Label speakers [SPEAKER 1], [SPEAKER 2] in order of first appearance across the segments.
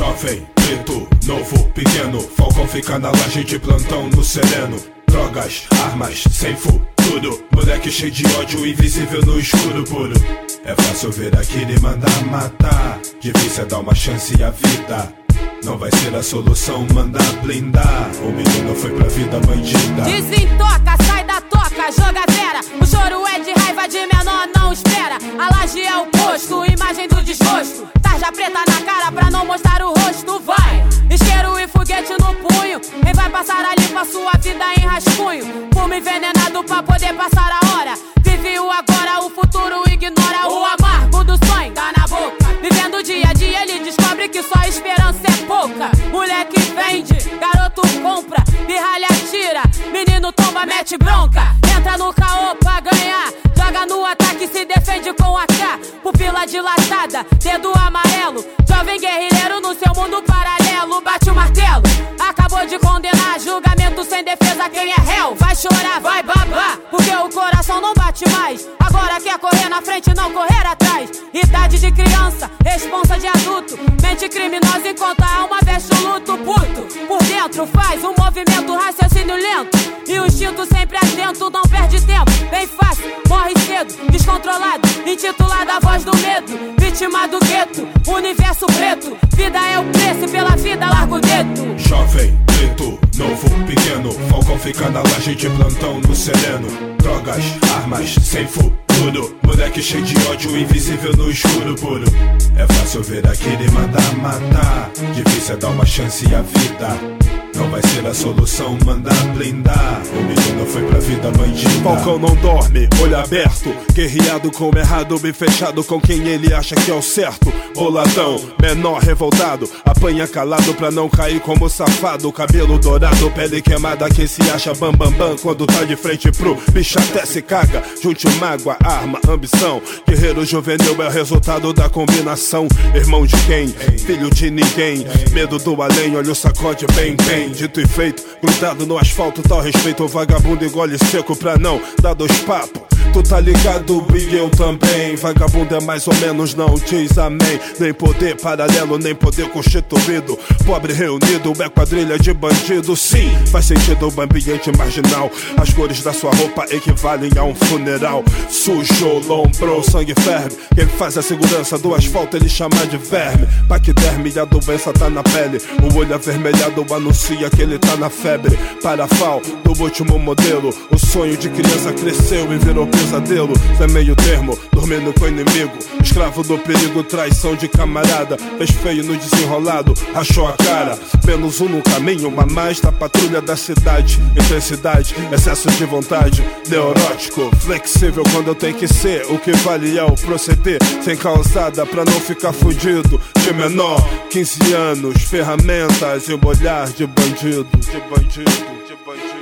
[SPEAKER 1] Jovem, preto, novo, pequeno, Falcão fica na laje de plantão no sereno. Drogas, armas, sem futuro, moleque cheio de ódio, invisível no escuro puro. É fácil ver aquilo e mandar matar, difícil é dar uma chance à vida. Não vai ser a solução mandar blindar. O menino foi pra vida bandida.
[SPEAKER 2] Desentoca, sai da toca, joga vera. O choro é de raiva de menor, não espera. A laje é o posto, imagem do desgosto. Tarja preta na cara pra não mostrar o rosto. Vai, isqueiro e foguete no punho. Quem vai passar ali pra sua vida em rascunho. Fumo envenenado pra poder passar a hora. Vive o agora, o futuro ignora. O amargo do sonho tá na boca. Vivendo dia a dia ele descobre que só esperança é pouca. Moleque vende, garoto compra, pirralha tira, menino tomba, mete bronca. Entra no caô pra ganhar, joga no ataque, se defende com AK. Pupila dilatada, dedo amarelo. Jovem guerrilheiro no seu mundo paralelo. Bate o martelo, acabou de condenar. Julgamento sem defesa, quem é réu vai chorar, vai babar, porque o coração não bate mais. Agora quer correr na frente, não correr atrás. Idade de criança, responsa de adulto. Mente criminosa enquanto a alma veste o luto. Puto, por dentro faz um movimento, raciocínio lento. E o instinto sempre atento, não perde tempo. Bem fácil, morre cedo, descontrolado. Intitulada a voz do medo, vítima do gueto. Universo preto, vida é o preço e pela vida larga o dedo.
[SPEAKER 1] Jovem, preto, novo, pequeno, Falcão fica na laje de plantão no sereno. Drogas, armas, sem futuro, moleque cheio de ódio, invisível no escuro puro. É fácil ver aquilo e mandar matar, difícil é dar uma chance à vida. Não vai ser a solução mandar blindar. O menino foi pra vida bandida.
[SPEAKER 3] Falcão não dorme, olho aberto, guerreado com o errado, bem fechado com quem ele acha que é o certo. Boladão, menor revoltado, apanha calado pra não cair como safado. Cabelo dourado, pele queimada, quem se acha bam bam bam quando tá de frente pro bicho até se caga. Junte mágoa, arma, ambição, guerreiro juvenil é o resultado da combinação. Irmão de quem? Filho de ninguém. Medo do além, olha o sacode bem bem. Dito e feito, grudado no asfalto, tal respeito. O vagabundo engole seco pra não dar dois papos. Tu tá ligado, e eu também. Vagabundo é mais ou menos, não diz amém. Nem poder paralelo, nem poder constituído. Pobre reunido, é quadrilha de bandido. Sim, faz sentido o ambiente marginal. As cores da sua roupa equivalem a um funeral. Sujo, lombrou, sangue ferve. Quem faz a segurança do asfalto ele chama de verme. Paquiderme, a doença tá na pele. O olho avermelhado anuncia que ele tá na febre. Parafal, do último modelo. O sonho de criança cresceu e virou pesadelo. Zé meio termo, dormindo com o inimigo. Escravo do perigo, traição de camarada. Fez feio no desenrolado, rachou a cara. Menos um no caminho, a mais da patrulha da cidade. Intensidade, excesso de vontade. Neurótico, flexível quando eu tenho que ser. O que vale é o proceder, sem causada pra não ficar fudido. De menor, 15 anos, ferramentas e um olhar de bandido. De bandido, de bandido.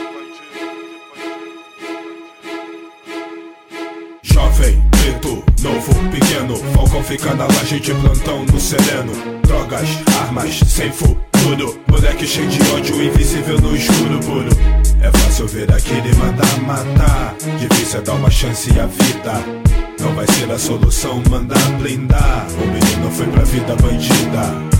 [SPEAKER 1] Jovem, preto, novo, pequeno, Falcão fica na laje de plantão no sereno. Drogas, armas, sem futuro, moleque cheio de ódio, invisível no escuro puro. É fácil ver aquilo e mandar matar, difícil é dar uma chance à vida. Não vai ser a solução mandar blindar. O menino foi pra vida bandida.